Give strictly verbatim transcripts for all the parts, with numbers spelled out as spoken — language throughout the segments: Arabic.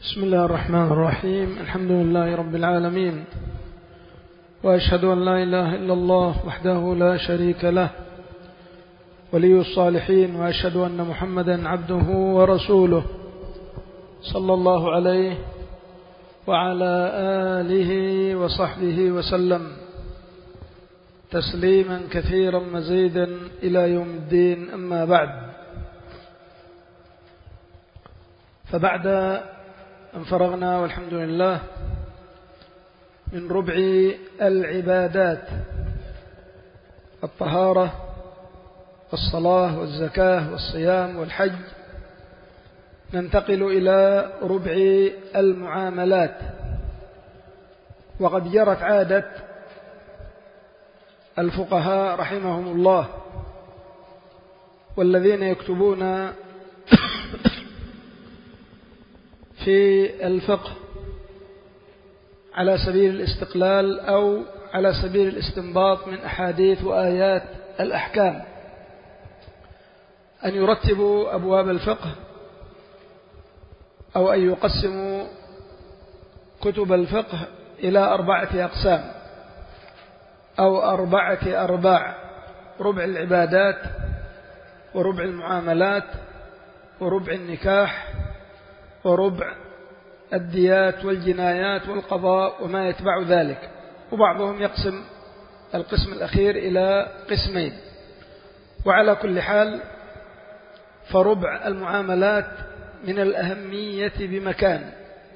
بسم الله الرحمن الرحيم. الحمد لله رب العالمين، وأشهد أن لا إله إلا الله وحده لا شريك له ولي الصالحين، وأشهد أن محمدا عبده ورسوله صلى الله عليه وعلى آله وصحبه وسلم تسليما كثيرا مزيدا إلى يوم الدين. أما بعد، فبعد أن فرغنا والحمد لله من ربع العبادات الطهارة والصلاة والزكاة والصيام والحج، ننتقل إلى ربع المعاملات. وقد جرت عادة الفقهاء رحمهم الله والذين يكتبون في الفقه على سبيل الاستقلال أو على سبيل الاستنباط من أحاديث وآيات الأحكام أن يرتبوا أبواب الفقه أو أن يقسموا كتب الفقه إلى أربعة أقسام أو أربعة أرباع: ربع العبادات، وربع المعاملات، وربع النكاح، وربع الديات والجنايات والقضاء وما يتبع ذلك. وبعضهم يقسم القسم الأخير إلى قسمين. وعلى كل حال، فربع المعاملات من الأهمية بمكان،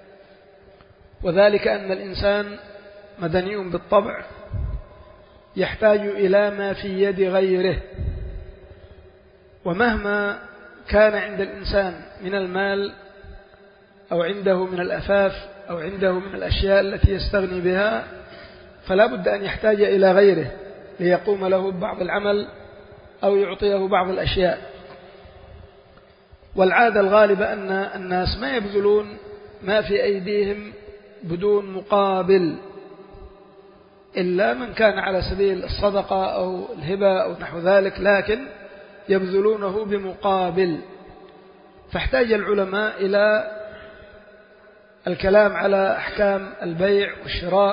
وذلك أن الإنسان مدني بالطبع يحتاج إلى ما في يد غيره، ومهما كان عند الإنسان من المال أو عنده من الأفاف أو عنده من الأشياء التي يستغني بها، فلا بد أن يحتاج إلى غيره ليقوم له ببعض العمل أو يعطيه بعض الأشياء. والعادة الغالبة أن الناس ما يبذلون ما في أيديهم بدون مقابل، إلا من كان على سبيل الصدقة أو الهبة أو نحو ذلك، لكن يبذلونه بمقابل. فاحتاج العلماء إلى الكلام على أحكام البيع والشراء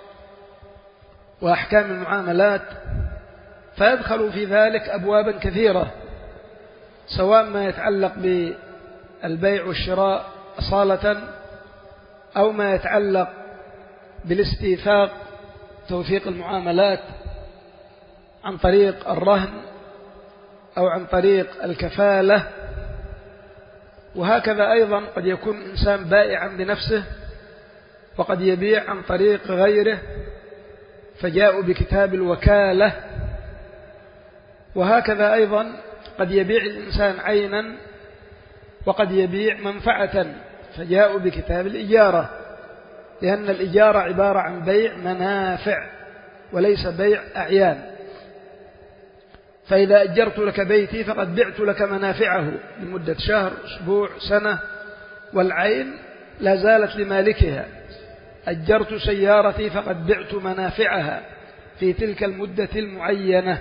وأحكام المعاملات، فيدخل في ذلك أبوابا كثيرة، سواء ما يتعلق بالبيع والشراء أصالة، أو ما يتعلق بالاستيثاق، توثيق المعاملات عن طريق الرهن أو عن طريق الكفالة. وهكذا أيضا قد يكون إنسان بائعا بنفسه وقد يبيع عن طريق غيره، فجاءوا بكتاب الوكالة. وهكذا أيضا قد يبيع الإنسان عينا وقد يبيع منفعة، فجاءوا بكتاب الإجارة، لأن الإجارة عبارة عن بيع منافع وليس بيع أعيان. فإذا أجرت لك بيتي فقد بعت لك منافعه لمدة شهر، أسبوع، سنة، والعين لا زالت لمالكها. أجرت سيارتي فقد بعت منافعها في تلك المدة المعينة.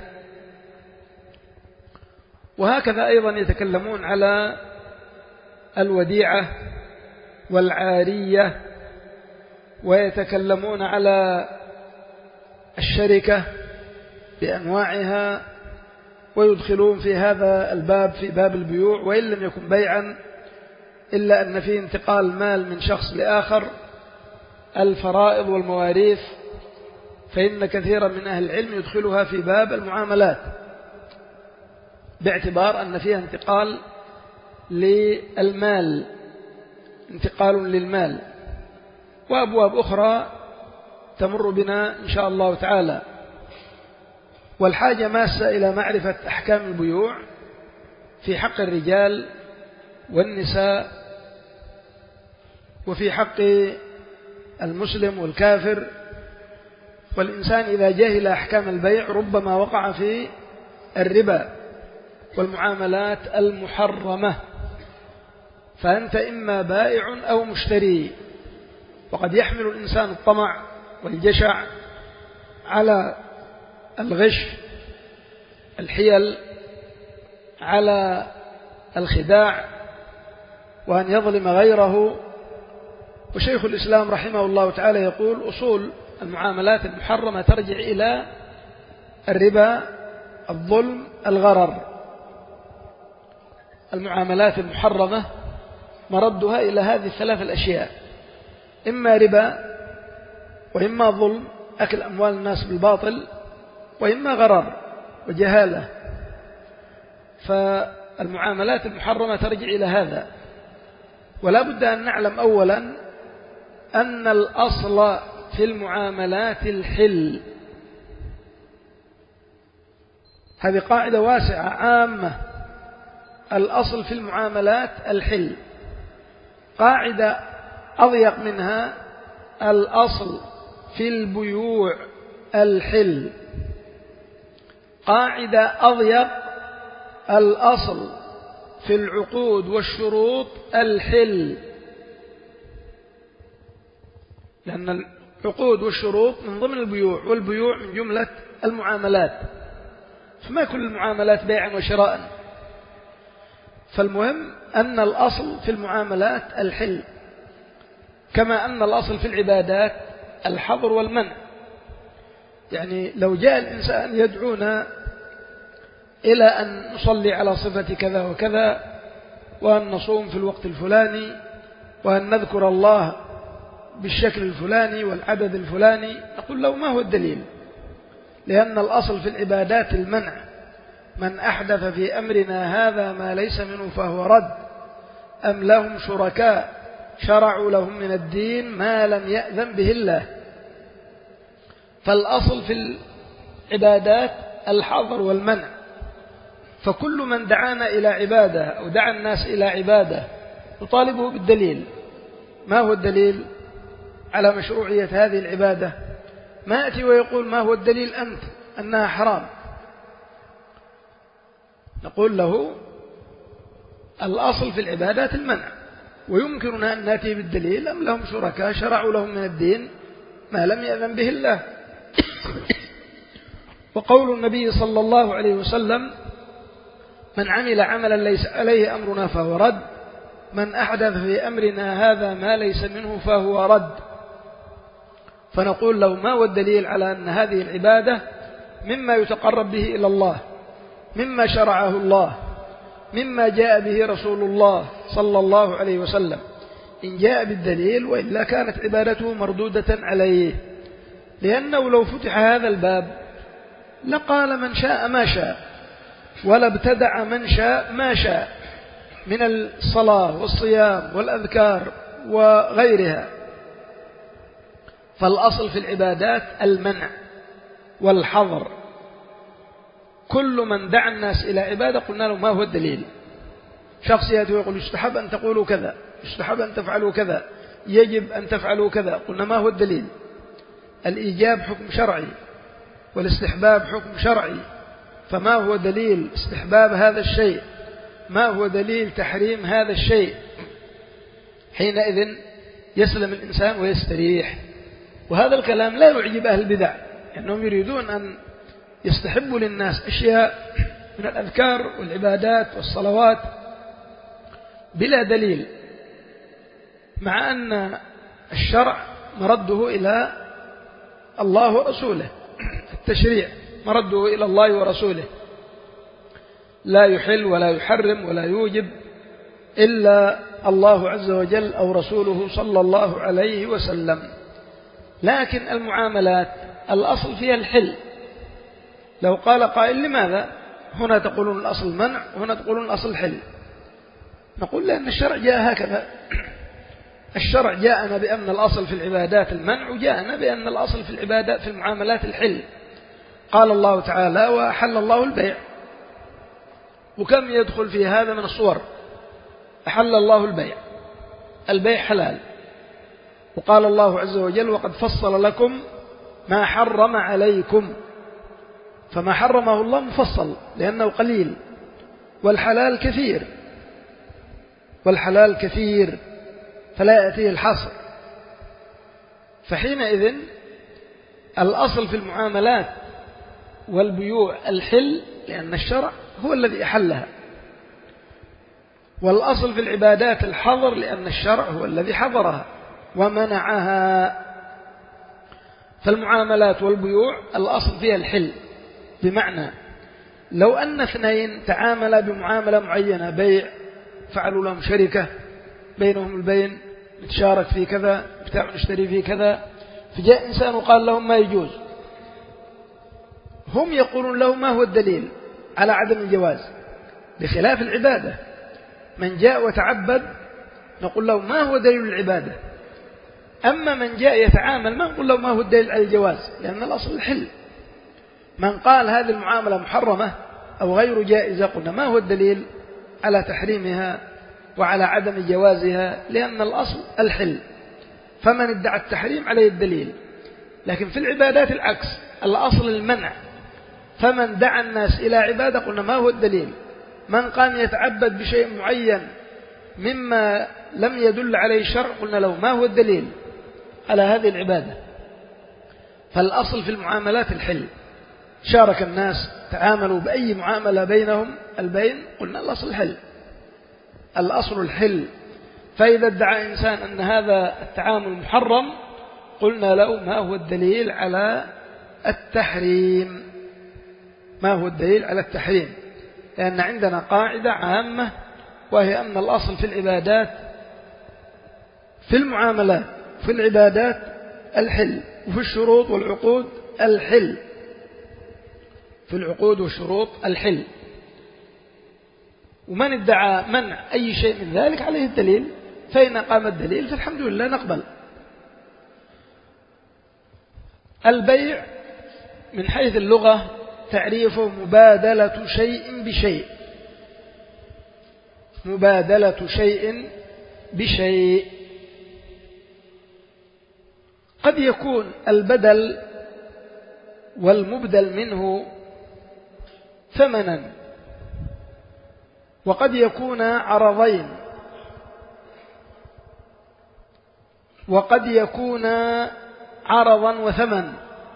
وهكذا أيضا يتكلمون على الوديعة والعارية، ويتكلمون على الشركة بأنواعها، ويدخلون في هذا الباب في باب البيوع، وإن لم يكن بيعا إلا أن فيه انتقال مال من شخص لآخر، الفرائض والمواريث، فإن كثيرا من أهل العلم يدخلها في باب المعاملات، باعتبار أن فيها انتقال للمال، انتقال للمال. وأبواب أخرى تمر بنا إن شاء الله تعالى. والحاجة ماسة إلى معرفة أحكام البيوع في حق الرجال والنساء، وفي حق المسلم والكافر. والإنسان إذا جهل أحكام البيع ربما وقع في الربا والمعاملات المحرمة، فأنت إما بائع أو مشتري. وقد يحمل الإنسان الطمع والجشع على الغش، الحيل، على الخداع، وأن يظلم غيره وشيخ الإسلام رحمه الله تعالى يقول أصول المعاملات المحرمة ترجع إلى الربا، الظلم، الغرر. المعاملات المحرمة مردها إلى هذه الثلاث الأشياء: إما ربا، وإما ظلم أكل أموال الناس بالباطل، وإما غرر وجهالة. فالمعاملات المحرمة ترجع إلى هذا. ولا بد أن نعلم أولا أن الأصل في المعاملات الحل. هذه قاعدة واسعة عامة، الأصل في المعاملات الحل. قاعدة أضيق منها: الأصل في البيوع الحل. قاعدة أضيق: الأصل في العقود والشروط الحل، لأن العقود والشروط من ضمن البيوع، والبيوع من جملة المعاملات، فما كل المعاملات بيعا وشراء. فالمهم أن الأصل في المعاملات الحل، كما أن الأصل في العبادات الحظر والمنع. يعني لو جاء الإنسان يدعونا إلى أن نصلي على صفة كذا وكذا، وأن نصوم في الوقت الفلاني، وأن نذكر الله بالشكل الفلاني والعدد الفلاني، نقول له: ما هو الدليل؟ لأن الأصل في العبادات المنع. من أحدث في أمرنا هذا ما ليس منه فهو رد. أم لهم شركاء شرعوا لهم من الدين ما لم يأذن به الله. فالأصل في العبادات الحظر والمنع. فكل من دعانا إلى عبادة أو دعا الناس إلى عبادة نطالبه بالدليل. ما هو الدليل على مشروعية هذه العبادة؟ ما يأتي ويقول: ما هو الدليل أنت أنها حرام؟ نقول له: الأصل في العبادات المنع، ويمكننا أن نأتي بالدليل: أم لهم شركاء شرعوا لهم من الدين ما لم يأذن به الله. وقول النبي صلى الله عليه وسلم: من عمل عملا ليس عليه أمرنا فهو رد. من أحدث في أمرنا هذا ما ليس منه فهو رد. فنقول له: ما هو الدليل على أن هذه العبادة مما يتقرب به إلى الله، مما شرعه الله، مما جاء به رسول الله صلى الله عليه وسلم؟ إن جاء بالدليل، وإلا كانت عبادته مردودة عليه. لأنه لو فتح هذا الباب لقال من شاء ما شاء، ولا ابتدع من شاء ما شاء من الصلاة والصيام والأذكار وغيرها. فالأصل في العبادات المنع والحظر. كل من دعا الناس إلى عبادة قلنا له: ما هو الدليل؟ شخص يأتي ويقول: يستحب أن تقولوا كذا، يستحب أن تفعلوا كذا، يجب أن تفعلوا كذا. قلنا: ما هو الدليل؟ الإيجاب حكم شرعي، والاستحباب حكم شرعي. فما هو دليل استحباب هذا الشيء؟ ما هو دليل تحريم هذا الشيء؟ حينئذ يسلم الإنسان ويستريح. وهذا الكلام لا يعجب أهل البدع، لأنهم يريدون أن يستحبوا للناس أشياء من الأذكار والعبادات والصلوات بلا دليل، مع أن الشرع مرده إلى الله ورسوله. التشريع مرده إلى الله ورسوله، لا يحل ولا يحرم ولا يوجب إلا الله عز وجل أو رسوله صلى الله عليه وسلم. لكن المعاملات الأصل فيها الحل. لو قال قائل: لماذا هنا تقولون الأصل منع وهنا تقولون الأصل الحل؟ نقول: لأن الشرع جاء هكذا. الشرع جاءنا بأن الأصل في العبادات المنع، وجاءنا بأن الأصل في العبادات في المعاملات الحل. قال الله تعالى: وأحل الله البيع. وكم يدخل في هذا من الصور؟ أحل الله البيع، البيع حلال. وقال الله عز وجل: وقد فصل لكم ما حرم عليكم. فما حرمه الله مفصل لأنه قليل، والحلال كثير، والحلال كثير فلا يأتيه الحصر. فحينئذ الأصل في المعاملات والبيوع الحل، لأن الشرع هو الذي أحلها. والأصل في العبادات الحظر، لأن الشرع هو الذي حظرها. ومنعها. فالمعاملات والبيوع الأصل فيها الحل، بمعنى لو أن اثنين تعاملا بمعاملة معينة، بيع، فعلوا لهم شركة بينهم البين، نتشارك في كذا، بتاع نشتري في كذا، فجاء إنسان وقال لهم ما يجوز، هم يقولون له ما هو الدليل على عدم الجواز؟ بخلاف العبادة، من جاء وتعبد نقول له ما هو دليل العبادة، أما من جاء يتعامل ما نقول له ما هو الدليل على الجواز، لأن الأصل الحل. من قال هذه المعاملة محرمة أو غير جائزة قلنا ما هو الدليل على تحريمها وعلى عدم جوازها، لأن الأصل الحل، فمن ادعى التحريم عليه الدليل. لكن في العبادات العكس، الأصل المنع، فمن دعا الناس إلى عبادة قلنا ما هو الدليل. من قام يتعبد بشيء معين مما لم يدل عليه الشرع قلنا له ما هو الدليل على هذه العبادة. فالأصل في المعاملات الحل، شارك الناس تعاملوا بأي معاملة بينهم البين قلنا الأصل الحل، الأصل الحل. فإذا ادعى إنسان أن هذا التعامل محرم قلنا له ما هو الدليل على التحريم، ما هو الدليل على التحريم، لأن عندنا قاعدة عامة وهي أن الأصل في العبادات، في المعاملات في العبادات الحل، وفي الشروط والعقود الحل، في العقود والشروط الحل. ومن ادعى منع أي شيء من ذلك عليه الدليل، فإن قام الدليل فالحمد لله نقبل. البيع من حيث اللغة تعريفه مبادلة شيء بشيء، مبادلة شيء بشيء. قد يكون البدل والمبدل منه ثمنا، وقد يكون عرضين، وقد يكون عرضا وثمن،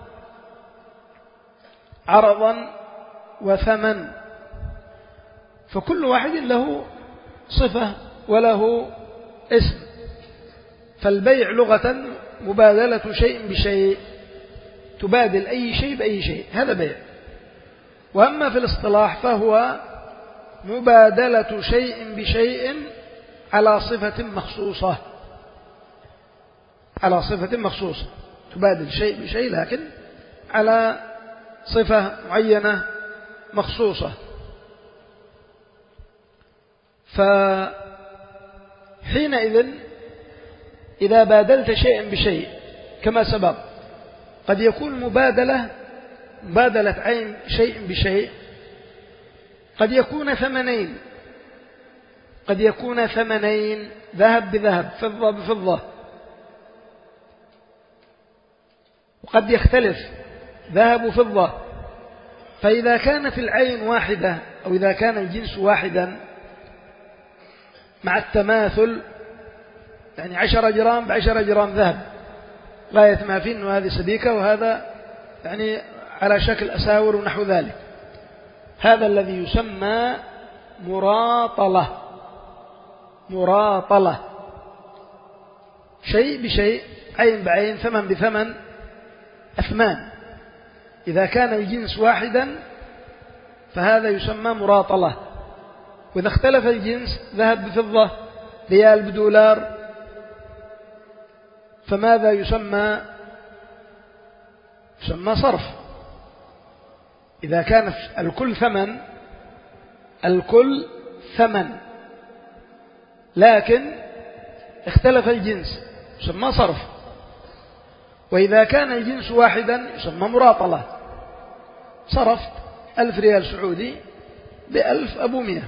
عرضا وثمن، فكل واحد له صفة وله اسم. فالبيع لغة مبادلة شيء بشيء، تبادل أي شيء بأي شيء، هذا بيع. وأما في الاصطلاح فهو مبادلة شيء بشيء على صفة مخصوصة، على صفة مخصوصة، تبادل شيء بشيء لكن على صفة معينة مخصوصة. فحينئذ إذا بادلت شيئا بشيء كما سبق، قد يكون مبادلة مبادلة عين شيء بشيء، قد يكون ثمنين، قد يكون ثمنين، ذهب بذهب، فضة بفضة، وقد يختلف ذهب وفضة. فإذا كانت العين واحدة أو إذا كان الجنس واحدا مع التماثل، يعني عشرة جرام بعشرة جرام ذهب، غاية ما فيه أنه هذه سبيكة وهذا يعني على شكل أساور ونحو ذلك، هذا الذي يسمى مراطلة. مراطلة شيء بشيء، عين بعين، ثمن بثمن، أثمان. إذا كان الجنس واحدا فهذا يسمى مراطلة. وإذا اختلف الجنس، ذهب بفضة، ريال بدولار، فماذا يسمى؟ يسمى صرف. إذا كان الكل ثمن، الكل ثمن لكن اختلف الجنس يسمى صرف. وإذا كان الجنس واحدا يسمى مراطلة، صرفت ألف ريال سعودي بألف أبو مئة،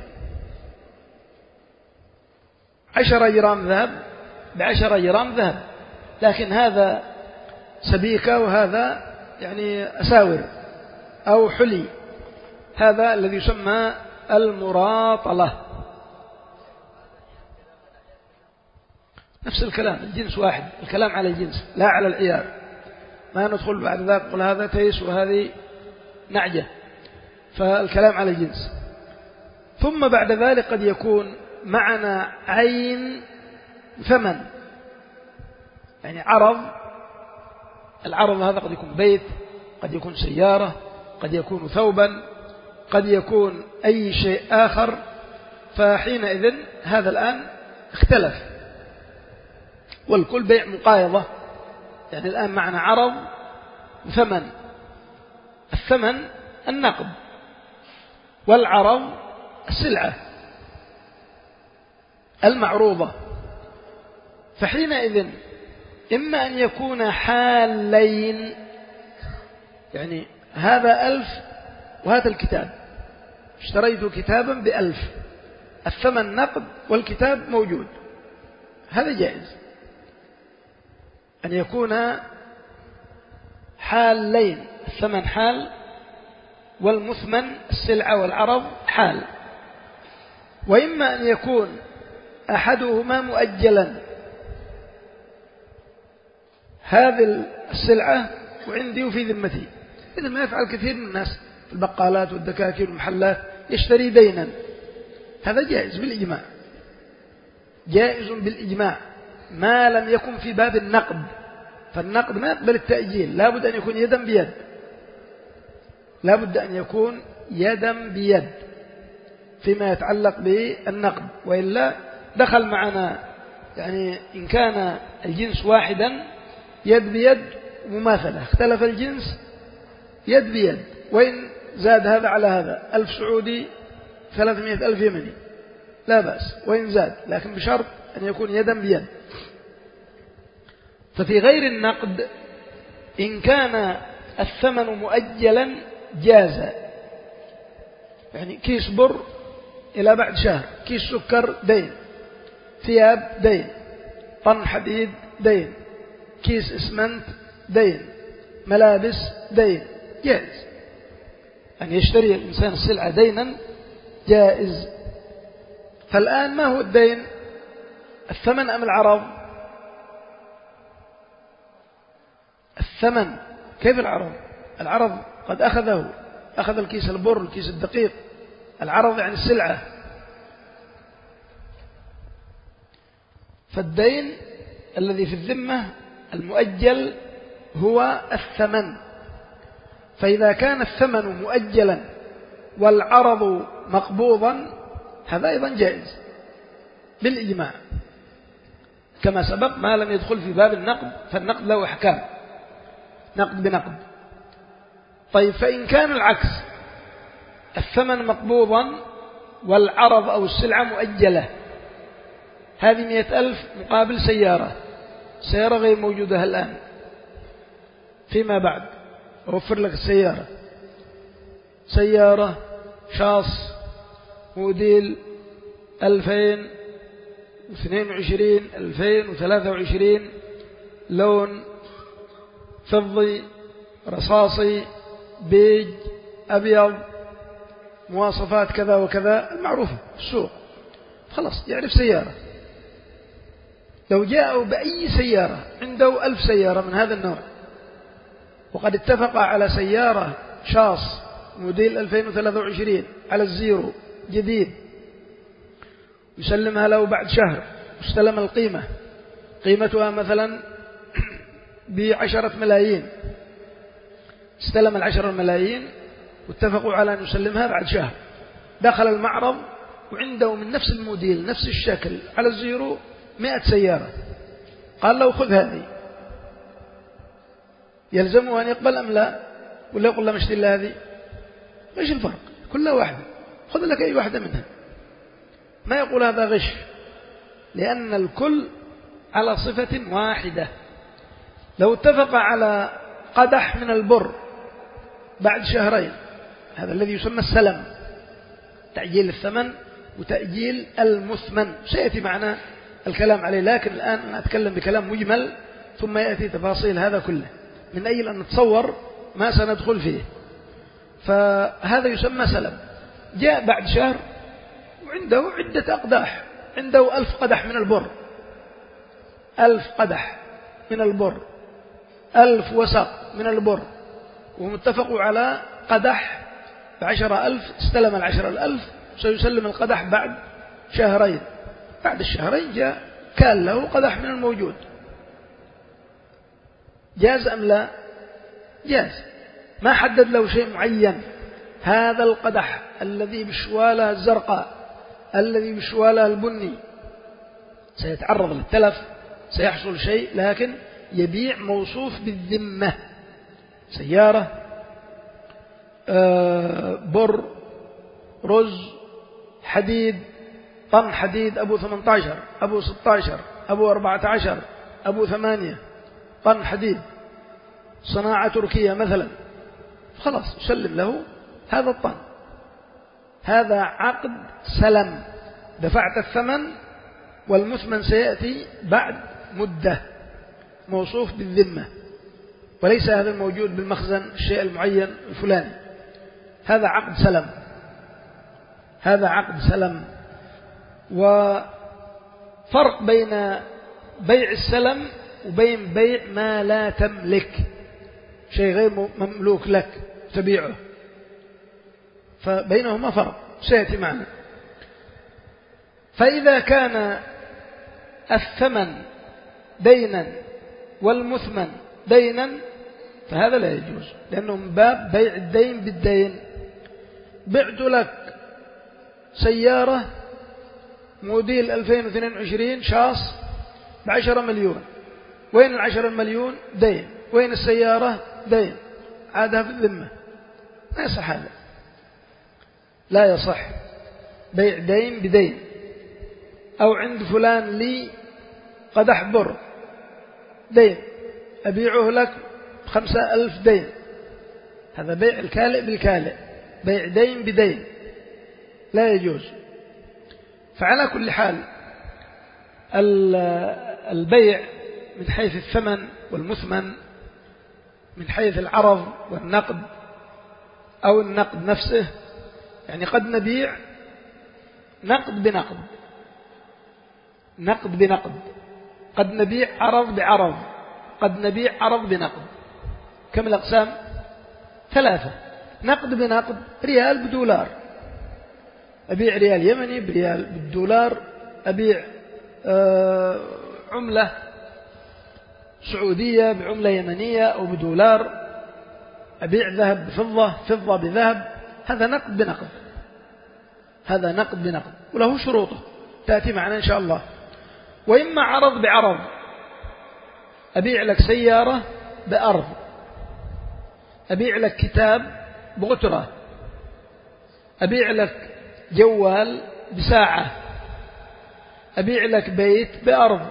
عشرة جرام ذهب بعشرة جرام ذهب، لكن هذا سبيكة وهذا يعني أساور أو حلي، هذا الذي يسمى المراطلة. نفس الكلام، الجنس واحد، الكلام على الجنس لا على العيار، ما ندخل بعد ذلك قل هذا تيس وهذه نعجة، فالكلام على الجنس. ثم بعد ذلك قد يكون معنا عين ثمن، يعني عرض، العرض هذا قد يكون بيت، قد يكون سيارة، قد يكون ثوبا، قد يكون أي شيء آخر. فحينئذ هذا الآن اختلف، والكل بيع مقايضة. يعني الآن معنا عرض وثمن، الثمن النقد والعرض السلعة المعروضة. فحينئذ إما أن يكون حالين، يعني هذا ألف وهذا الكتاب، اشتريت كتابا بألف، الثمن نقد والكتاب موجود، هذا جائز. أن يكون حالين، الثمن حال والمثمن السلعة والعرض حال. وإما أن يكون أحدهما مؤجلا، هذه السلعة وعندي وفي ذمتي، إذا ما يفعل كثير من الناس في البقالات والدكاكين والمحلات، يشتري دينا، هذا جائز بالإجماع، جائز بالإجماع ما لم يكن في باب النقد. فالنقد ما يقبل التأجيل، لا بد أن يكون يدا بيد، لا بد أن يكون يدا بيد فيما يتعلق بالنقد، وإلا دخل معنا يعني إن كان الجنس واحدا يد بيد مماثلة، اختلف الجنس يد بيد، وإن زاد هذا على هذا ألف سعودي ثلاثمائة ألف يمني لا بأس، وإن زاد، لكن بشرط أن يكون يدا بيد. ففي غير النقد إن كان الثمن مؤجلا جاز، يعني كيس بر إلى بعد شهر، كيس سكر دين، ثياب دين، طن حديد دين، كيس اسمنت دين، ملابس دين، جائز أن يشتري الإنسان السلعة دينا، جائز. فالآن ما هو الدين؟ الثمن أم العرض؟ الثمن. كيف العرض؟ العرض قد أخذه، أخذ الكيس البر، الكيس الدقيق، العرض يعني السلعة. فالدين الذي في الذمة المؤجل هو الثمن. فإذا كان الثمن مؤجلا والعرض مقبوضا هذا أيضا جائز بالإجماع، كما سبق ما لم يدخل في باب النقد، فالنقد له أحكام، نقد بنقد. طيب فإن كان العكس، الثمن مقبوضا والعرض أو السلعة مؤجلة، هذه مئة ألف مقابل سيارة، سيارة غير موجودة الآن، فيما بعد أوفر لك السيارة، سيارة شاص موديل ألفين واثنين وعشرين ألفين وثلاثة وعشرين، لون فضي رصاصي بيج أبيض، مواصفات كذا وكذا المعروفة في السوق، خلاص يعرف سيارة. لو جاءوا بأي سيارة، عنده ألف سيارة من هذا النوع، وقد اتفق على سيارة شاص موديل ألفين وثلاثة وعشرين على الزيرو جديد، يسلمها له بعد شهر، واستلم القيمة، قيمتها مثلا بعشرة ملايين، استلم العشرة ملايين واتفقوا على أن يسلمها بعد شهر، دخل المعرض وعنده من نفس الموديل نفس الشكل على الزيرو مئة سيارة، قال له خذ هذه، يلزمه أن يقبل أم لا؟ ولا يقول له مشتري له هذه؟ ايش الفرق؟ كلها واحدة، خذ لك أي واحدة منها، ما يقول هذا غش، لأن الكل على صفة واحدة. لو اتفق على قدح من البر بعد شهرين، هذا الذي يسمى السلم، تأجيل الثمن وتأجيل المثمن، سيأتي معنا الكلام عليه، لكن الآن أنا أتكلم بكلام مجمل ثم يأتي تفاصيل هذا كله من أجل أن نتصور ما سندخل فيه. فهذا يسمى سلم، جاء بعد شهر وعنده عدة أقداح، عنده ألف قدح من البر، ألف قدح من البر، ألف وسق من البر، ومتفقوا على قدح بعشرة ألف، استلم العشرة الألف، سيسلم القدح بعد شهرين، بعد الشهرين جاء كان له قدح من الموجود، جاز أم لا؟ جاز، ما حدد له شيء معين. هذا القدح الذي بشوالة الزرقاء، الذي بشوالة البني، سيتعرض للتلف، سيحصل شيء، لكن يبيع موصوف بالذمة. سيارة، بر، رز، حديد، طن حديد أبو ثمانية عشر، أبو ستة عشر، أبو أربعة عشر، أبو ثمانية طن حديد، صناعة تركية مثلا، خلاص يسلم له هذا الطن. هذا عقد سلم، دفعت الثمن والمثمن سيأتي بعد مدة، موصوف بالذمة، وليس هذا الموجود بالمخزن الشيء المعين الفلاني. هذا عقد سلم، هذا عقد سلم. وفرق بين بيع السلم وبين بيع ما لا تملك، شيء غير مملوك لك تبيعه، فبينهما فرق سيأتي معنا. فإذا كان الثمن دينا والمثمن دينا فهذا لا يجوز، لأنه من باب بيع الدين بالدين. بعت لك سيارة موديل ألفين واثنين وعشرين شاص بعشرة مليون، وين العشرة مليون؟ دين. وين السيارة؟ دين، عادها في الذمة، لا يصح هذا، لا يصح بيع دين بدين. أو عند فلان لي قدح بر دين، أبيعه لك خمسة ألف دين، هذا بيع الكالئ بالكالئ، بيع دين بدين لا يجوز. فعلى كل حال البيع من حيث الثمن والمثمن، من حيث العرض والنقد أو النقد نفسه، يعني قد نبيع نقد بنقد، نقد بنقد، قد نبيع عرض بعرض، قد نبيع عرض بنقد. كم الأقسام؟ ثلاثة. نقد بنقد، ريال بدولار، أبيع ريال يمني بريال بالدولار، أبيع آه عملة سعودية بعملة يمنية أو بدولار، أبيع ذهب بفضة، فضة بذهب، هذا نقد بنقد، هذا نقد بنقد، وله شروطه تأتي معنا إن شاء الله. وإما عرض بعرض، أبيع لك سيارة بأرض، أبيع لك كتاب بغترة، أبيع لك جوال بساعة، أبيع لك بيت بأرض،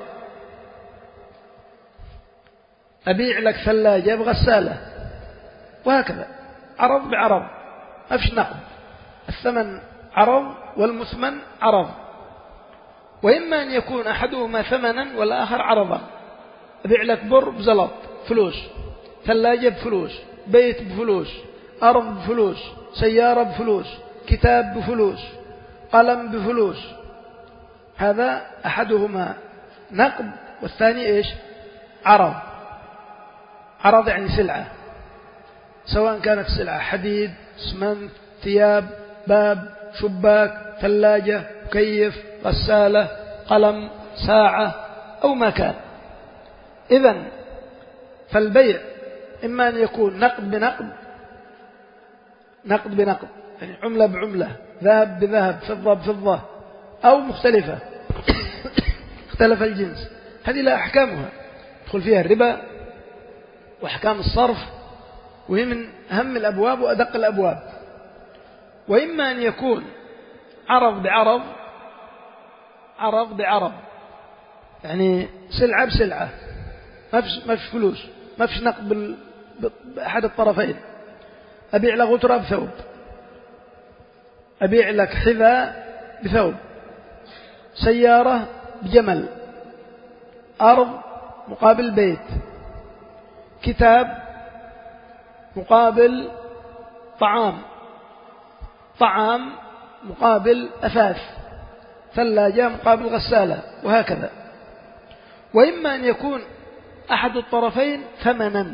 أبيع لك ثلاجة بغسالة، وهكذا عرض بعرض، ما فيش نقد، الثمن عرض والمثمن عرض. وإما أن يكون أحدهما ثمنا والآخر عرضا، أبيع لك بر بزلط فلوس، ثلاجة بفلوس، بيت بفلوس، أرض بفلوس، سيارة بفلوس، كتاب بفلوس، قلم بفلوس، هذا أحدهما نقد والثاني إيش؟ عرض. عرض يعني سلعة، سواء كانت سلعة حديد، اسمنت، ثياب، باب، شباك، ثلاجة، مكيف، غسالة، قلم، ساعة، أو ما كان. إذن فالبيع إما أن يكون نقد بنقد، نقد بنقد يعني عملة بعملة، ذهب بذهب، فضة بفضة، أو مختلفة اختلف الجنس، هذه لا أحكامها، يدخل فيها الربا وأحكام الصرف، وهي من أهم الأبواب وأدق الأبواب. وإما أن يكون عرض بعرض، عرض بعرض يعني سلعة بسلعة، ما فيش ما فيش فلوس، ما فيش نقد بأحد الطرفين. أبيع لك غترة بثوب، أبيع لك حذاء بثوب، سيارة بجمل، أرض مقابل بيت، كتاب مقابل طعام، طعام مقابل أثاث، ثلاجة مقابل غسالة، وهكذا. وإما أن يكون أحد الطرفين ثمنا،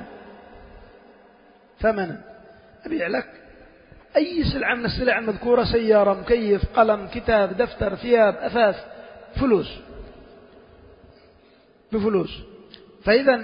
ثمنا أبيع لك أي سلعة من السلع المذكورة، سيارة، مكيف، قلم، كتاب، دفتر، ثياب، أثاث، فلوس بفلوس. فإذا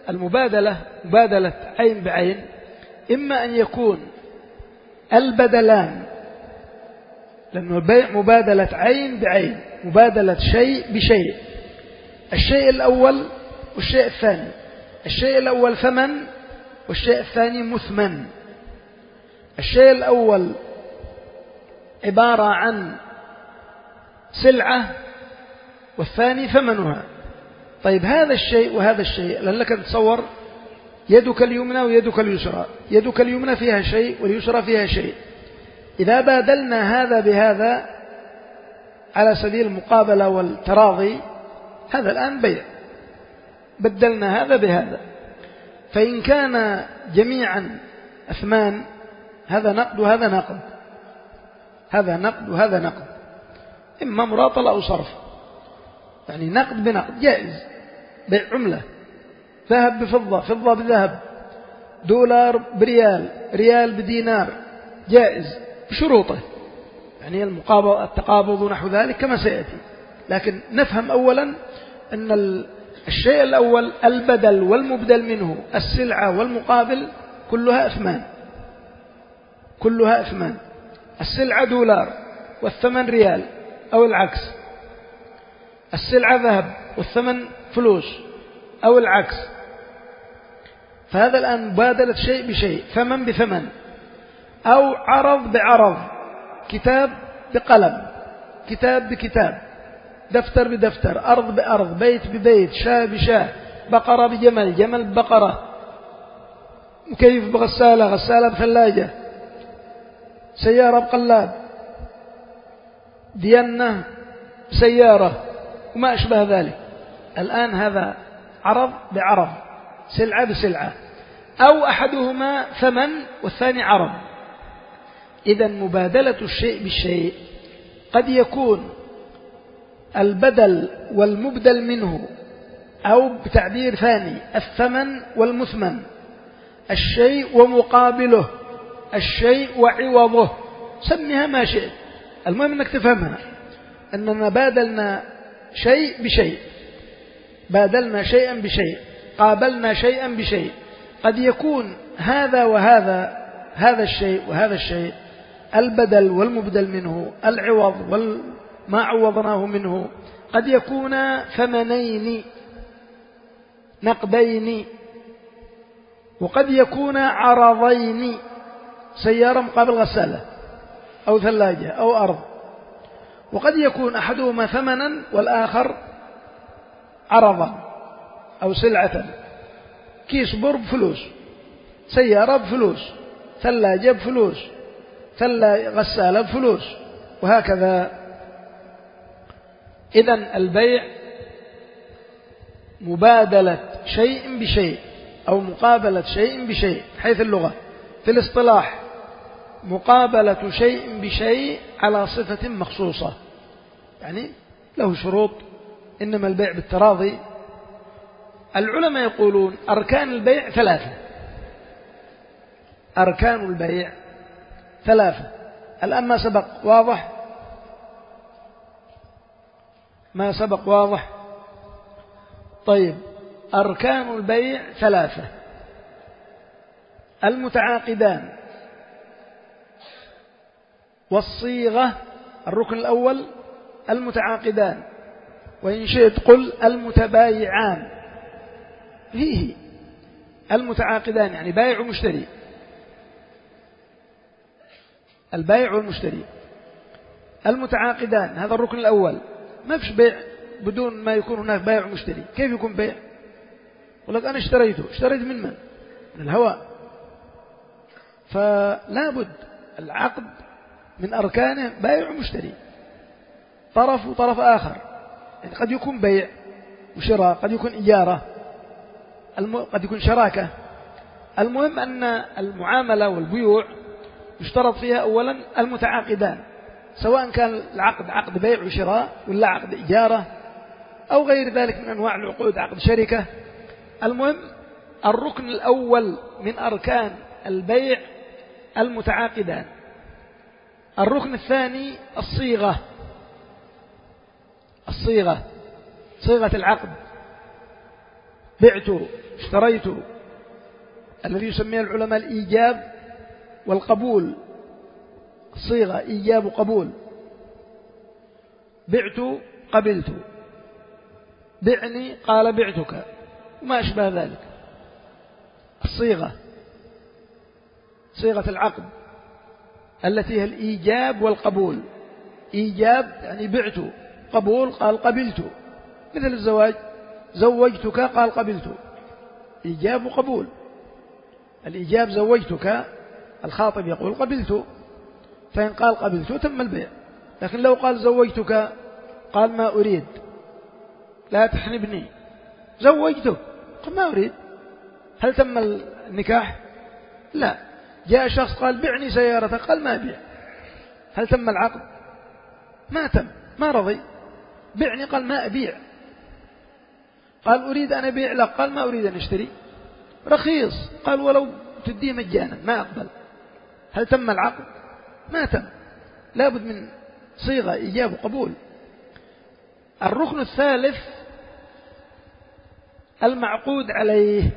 المبادلة مبادلة عين بعين إما أن يكون البدلان، لأنه البيع مبادلة عين بعين، مبادلة شيء بشيء، الشيء الأول والشيء الثاني، الشيء الأول ثمن والشيء الثاني مثمن. الشيء الأول عبارة عن سلعة والثاني ثمنها. طيب هذا الشيء وهذا الشيء، لأنك تصور يدك اليمنى ويدك اليسرى، يدك اليمنى فيها شيء واليسرى فيها شيء، إذا بادلنا هذا بهذا على سبيل المقابلة والتراضي، هذا الآن بيع، بدلنا هذا بهذا. فإن كان جميعا أثمان، هذا نقد وهذا نقد، هذا نقد وهذا نقد، إما مراطلة أو صرف، يعني نقد بنقد جائز، بيع عملة، ذهب بفضة، فضة بذهب، دولار بريال، ريال بدينار، جائز بشروطه، يعني المقابض التقابض ونحو ذلك كما سيأتي. لكن نفهم أولا أن الشيء الأول البدل والمبدل منه، السلعة والمقابل، كلها أثمان، كلها أثمان. السلعة دولار والثمن ريال أو العكس، السلعة ذهب والثمن فلوس أو العكس. فهذا الآن مبادلة شيء بشيء، ثمن بثمن، أو عرض بعرض، كتاب بقلم، كتاب بكتاب، دفتر بدفتر، أرض بأرض، بيت ببيت، شاة بشاة، بقرة بجمل، جمل ببقرة، مكيف بغسالة، غسالة بثلاجة، سيارة بقلاب، ديانة بسيارة وما أشبه ذلك. الآن هذا عرض بعرض، سلعة بسلعة، أو أحدهما ثمن والثاني عرض. إذن مبادلة الشيء بالشيء قد يكون البدل والمبدل منه، أو بتعبير ثاني الثمن والمثمن، الشيء ومقابله، الشيء وعوضه، سميها ما شئت، المهم أنك تفهمها، أننا بادلنا شيء بشيء، بادلنا شيئا بشيء، قابلنا شيئا بشيء. قد يكون هذا وهذا، هذا الشيء وهذا الشيء، البدل والمبدل منه، العوض وما عوضناه منه، قد يكون ثمنين نقدين، وقد يكون عرضين، سيارة مقابل غسالة أو ثلاجة أو أرض، وقد يكون أحدهما ثمنا والآخر عرضا أو سلعة، كيس بر بفلوس، سيارة بفلوس، ثلاجة بفلوس، غسالة بفلوس، وهكذا. إذن البيع مبادلة شيء بشيء أو مقابلة شيء بشيء حيث اللغة. في الاصطلاح مقابلة شيء بشيء على صفة مخصوصة، يعني له شروط، إنما البيع بالتراضي. العلماء يقولون أركان البيع ثلاثة، أركان البيع ثلاثة. الآن ما سبق واضح؟ ما سبق واضح؟ طيب، أركان البيع ثلاثة: المتعاقدان، والصيغة، الركن الأول المتعاقدان، وإن شئت قل المتبايعان. فيه المتعاقدان يعني بايع ومشتري، البايع والمشتري، المتعاقدان، هذا الركن الأول. ما فيش بيع بدون ما يكون هناك بايع ومشتري. كيف يكون بيع؟ يقول لك أنا اشتريته، اشتريت من من؟ من الهواء. فلا بد العقد من أركانه بايع ومشتري، طرف وطرف آخر، يعني قد يكون بيع وشراء، قد يكون إجارة، قد يكون شراكة. المهم أن المعاملة والبيوع يشترط فيها أولا المتعاقدان، سواء كان العقد عقد بيع وشراء ولا عقد إجارة أو غير ذلك من أنواع العقود، عقد شركة. المهم الركن الأول من أركان البيع المتعاقدان. الركن الثاني الصيغة، الصيغة صيغة العقد، بعت، اشتريت، الذي يسميه العلماء الإيجاب والقبول، الصيغة إيجاب وقبول. بعت قبلت، بعني قال بعتك، وما أشبه ذلك. الصيغة صيغة العقد التي هي الإيجاب والقبول. إيجاب يعني بعت، قبول قال قبلت، مثل الزواج، زوجتك قال قبلت، إيجاب وقبول. الإيجاب زوجتك، الخاطب يقول قبلت، فإن قال قبلت تم البيع. لكن لو قال زوجتك قال ما أريد، لا تحنبني، زوجتك قال ما أريد، هل تم النكاح؟ لا. جاء شخص قال بعني سيارتك قال ما أبيع، هل تم العقد؟ ما تم، ما رضي. بعني قال ما أبيع، قال أريد أن أبيع لك قال ما أريد أن أشتري. رخيص قال ولو تديه مجانا ما أقبل، هل تم العقد؟ ما تم. لابد من صيغة إيجاب وقبول. الركن الثالث المعقود عليه،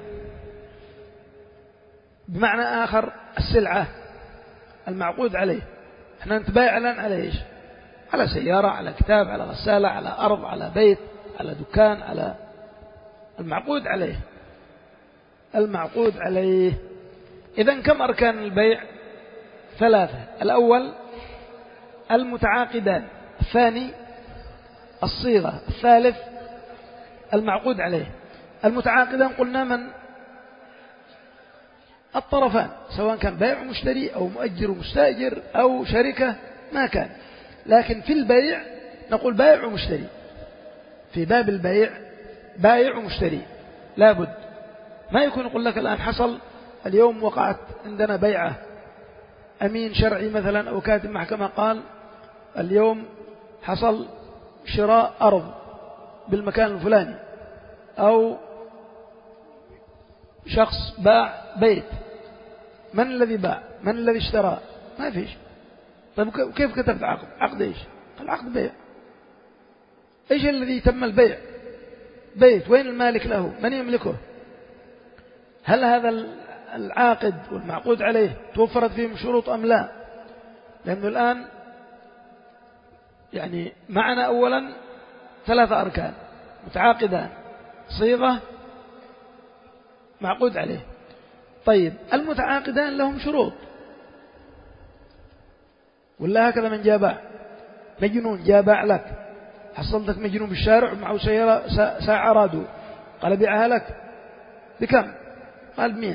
بمعنى آخر السلعة المعقود عليه. احنا نتبايع الآن على إيش؟ على سيارة، على كتاب، على غسالة، على أرض، على بيت، على دكان، على المعقود عليه. المعقود عليه. إذن كم أركان البيع؟ ثلاثة. الأول المتعاقدان، الثاني الصيغة، الثالث المعقود عليه. المتعاقدان قلنا من الطرفان، سواء كان بيع ومشتري أو مؤجر ومستأجر أو شركة ما كان. لكن في البيع نقول بائع ومشتري، في باب البيع بائع ومشتري لابد. ما يكون يقول لك الآن حصل اليوم وقعت عندنا بيعة، أمين شرعي مثلا أو كاتب محكمة قال اليوم حصل شراء أرض بالمكان الفلاني، أو شخص باع بيت، من الذي باع؟ من الذي اشترى؟ ما فيش. طيب كيف كتبت عقد؟ عقد إيش؟ العقد بيع. إيش الذي تم البيع؟ بيت، وين المالك له؟ من يملكه؟ هل هذا العاقد والمعقود عليه توفرت فيهم شروط أم لا؟ لأنه الآن يعني معنا أولا ثلاثة أركان: متعاقدان، صيغة، معقود عليه. طيب المتعاقدان لهم شروط، ولا هكذا من جابع؟ مجنون جابع لك، حصلتك مجنون بالشارع ومعه سيارة ساعة رادو، قال بيعها لك بكم؟ قال بمئة،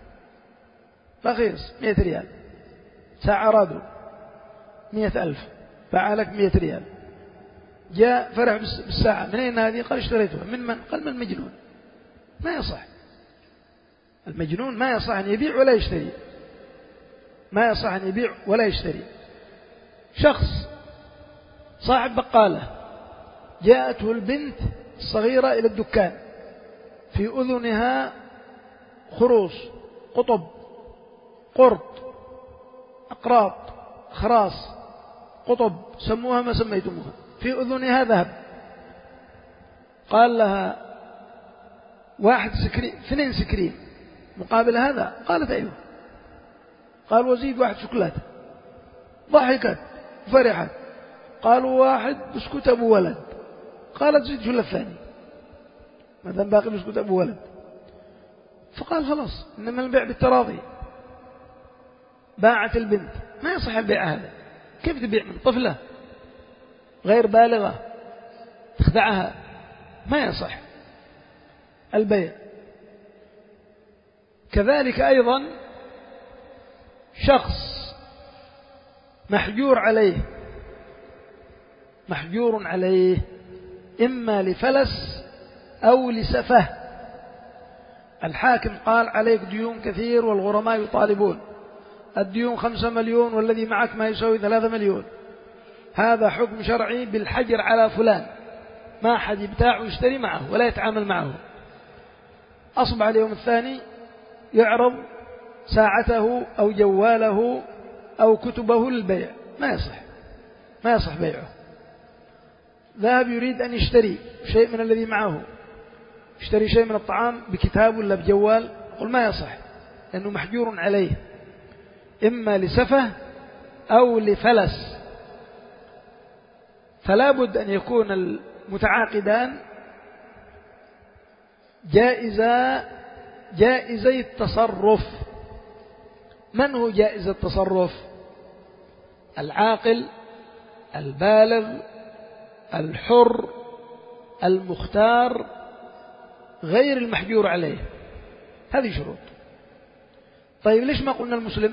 رخيص، مئة ريال. ساعة رادو مئة ألف، باعها لك مئة ريال. جاء فرح بالساعة، من أين هذه؟ قال اشتريتها. من من؟ قال من المجنون. ما يصح، المجنون ما يصح أن يبيع ولا يشتري، ما يصح أن يبيع ولا يشتري. شخص صاحب بقالة، جاءته البنت الصغيرة إلى الدكان، في أذنها خروص، قطب، قرط، أقراط، خراص، قطب، سموها ما سميتموها، في أذنها ذهب. قال لها واحد سكرين، اثنين سكرين مقابل هذا؟ قالت أيوه. قال وزيد واحد شوكولاتة. ضحكت فرحت. قالوا واحد بسكوت أبو ولد. قالت زيد شو الثاني، مثلا باقي بسكوت أبو ولد. فقال خلاص إنما البيع بالتراضي. باعت البنت، ما يصح البيع هذا. كيف تبيع من طفلة غير بالغة تخدعها؟ ما يصح البيع. كذلك أيضا شخص محجور عليه، محجور عليه إما لفلس أو لسفه. الحاكم قال عليك ديون كثير والغرماء يطالبون، الديون خمسة مليون والذي معك ما يساوي ثلاثة مليون. هذا حكم شرعي بالحجر على فلان، ما أحد يبتاع ويشتري معه ولا يتعامل معه. أصبح اليوم الثاني يعرض ساعته أو جواله أو كتبه للبيع، ما يصح، ما يصح بيعه. ذهب يريد أن يشتري شيء من الذي معه، اشتري شيء من الطعام بكتاب ولا بجوال، قل ما يصح لأنه محجور عليه إما لسفه أو لفلس. فلا بد أن يكون المتعاقدان جائزة جائزي التصرف. من هو جائز التصرف؟ العاقل البالغ الحر المختار غير المحجور عليه، هذه شروط. طيب ليش ما قلنا المسلم؟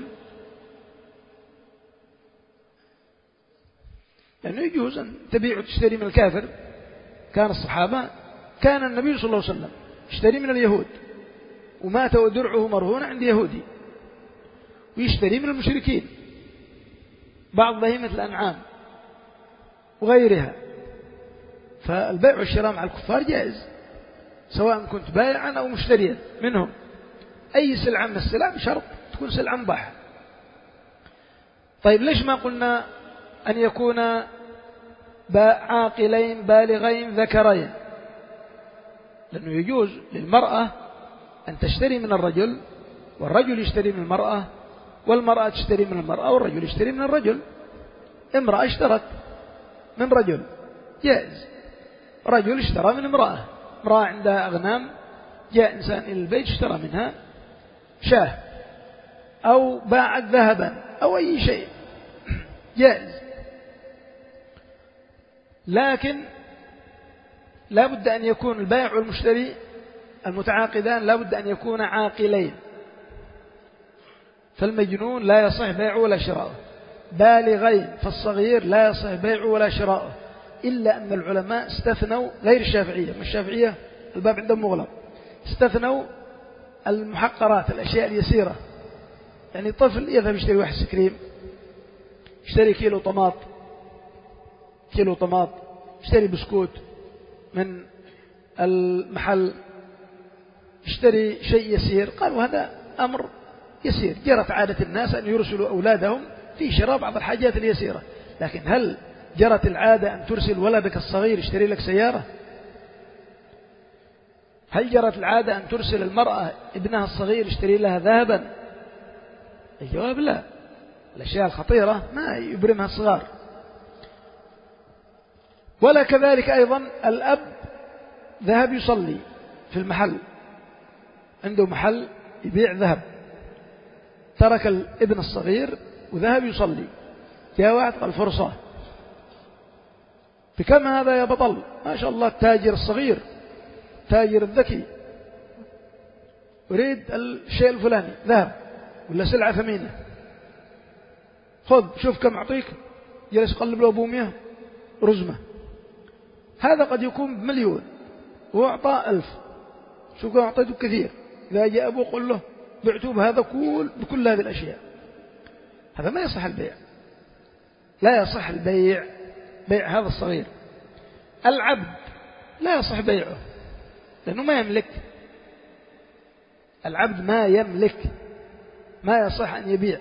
لأنه يعني يجوز أن تبيع وتشتري من الكافر. كان الصحابة كان النبي صلى الله عليه وسلم يشتري من اليهود ومات ودرعه مرهون عند يهودي، ويشتري من المشركين بعض بهيمة الأنعام وغيرها. فالبيع والشراء مع الكفار جائز سواء كنت بائعا أو مشتريا منهم. أي سلعة من السلع بشرط تكون سلعة مباحة. طيب ليش ما قلنا أن يكون عاقلين بالغين ذكرين؟ لأنه يجوز للمرأة أن تشتري من الرجل والرجل يشتري من المرأة، والمرأة تشتري من المرأة والرجل يشتري من الرجل. امرأة اشترت من رجل جائز، رجل اشترى من امرأة، امرأة عندها أغنام جاء إنسان إلى البيت اشترى منها شاه أو باعت ذهبا أو أي شيء جائز. لكن لا بد أن يكون البائع والمشتري المتعاقدان لا بد أن يكون عاقلين. فالمجنون لا يصح بيعه ولا شراؤه، بالغين فالصغير لا يصح بيعه ولا شراؤه، إلا أن العلماء استثنوا غير الشافعية. من الشافعية الباب عندهم مغلق، استثنوا المحقرات الأشياء اليسيرة. يعني طفل يذهب يشتري واحد سكريم، يشتري كيلو طماط كيلو طماط يشتري بسكوت من المحل، يشتري شيء يسير، قالوا هذا أمر يسير. جرت عادة الناس أن يرسلوا أولادهم في شراء بعض الحاجات اليسيرة. لكن هل جرت العادة أن ترسل ولدك الصغير يشتري لك سيارة؟ هل جرت العادة أن ترسل المرأة ابنها الصغير يشتري لها ذهبا؟ الجواب لا. الأشياء الخطيرة ما يبرمها الصغار. ولا كذلك أيضا الأب ذهب يصلي في المحل، عنده محل يبيع ذهب، ترك الابن الصغير وذهب يصلي، جاء واحد قال فرصة، بكم هذا يا بطل؟ ما شاء الله التاجر الصغير تاجر الذكي، أريد الشيء الفلاني ذهب ولا سلعة ثمينة، خذ شوف كم أعطيك. جلس يقلب له أبو مئة رزمة، هذا قد يكون بمليون وأعطى ألف، شوف كم أعطيته كثير. إذا جاء أبوه قل له بعتوا بهذا كل بكل هذه الأشياء. هذا ما يصح البيع، لا يصح البيع بيع هذا الصغير. العبد لا يصح بيعه لأنه ما يملك، العبد ما يملك، ما يصح أن يبيع.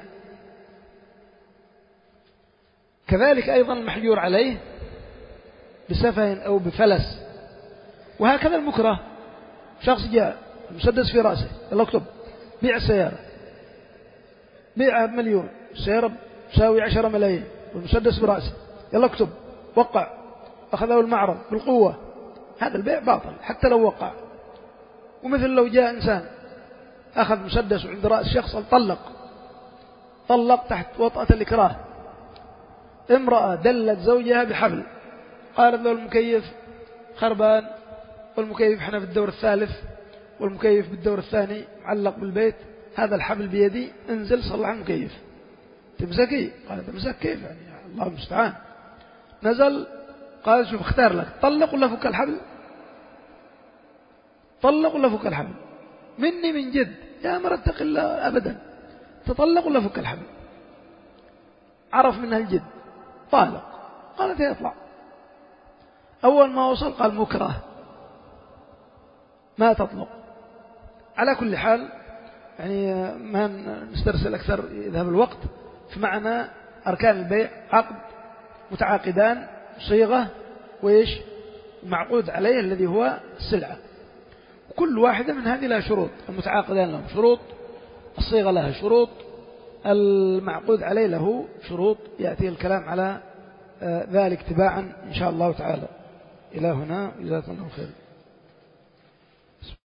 كذلك أيضا المحجور عليه بسفه أو بفلس. وهكذا المكره، شخص جاء مسدس في رأسه، يلا اكتب بيع السيارة، بيعها بمليون، السيارة تساوي عشرة ملايين والمسدس برأسه، يلا اكتب، وقع، أخذه المعرض بالقوة. هذا البيع باطل حتى لو وقع. ومثل لو جاء إنسان أخذ مسدس عند رأس شخص طلق طلق تحت وطأة الإكراه. امرأة دلت زوجها بحبل، قالت له المكيف خربان والمكيف احنا في الدور الثالث والمكيف بالدور الثاني معلق بالبيت، هذا الحبل بيدي، انزل صلح المكيف. تمسكي؟ قال تمسك كيف يعني؟ الله المستعان. نزل قال شوف اختار لك، طلق ولا فك الحبل؟ طلق ولا فك الحبل؟ مني من جد يا مرة اتق الله أبدا، تطلق ولا فك الحبل؟ عرف منها الجد، طالق. قالت يطلع. أول ما وصل قال مكره ما تطلق. على كل حال يعني ما نسترسل أكثر يذهب الوقت. فمعنى أركان البيع عقد، متعاقدان، صيغة، وإيش معقود عليه الذي هو السلعة. كل واحدة من هذه لها شروط، المتعاقدان لهم شروط، الصيغة لها شروط، المعقود عليه له شروط، يأتي الكلام على ذلك تباعا إن شاء الله تعالى. إلى هنا جزاكم الله خير.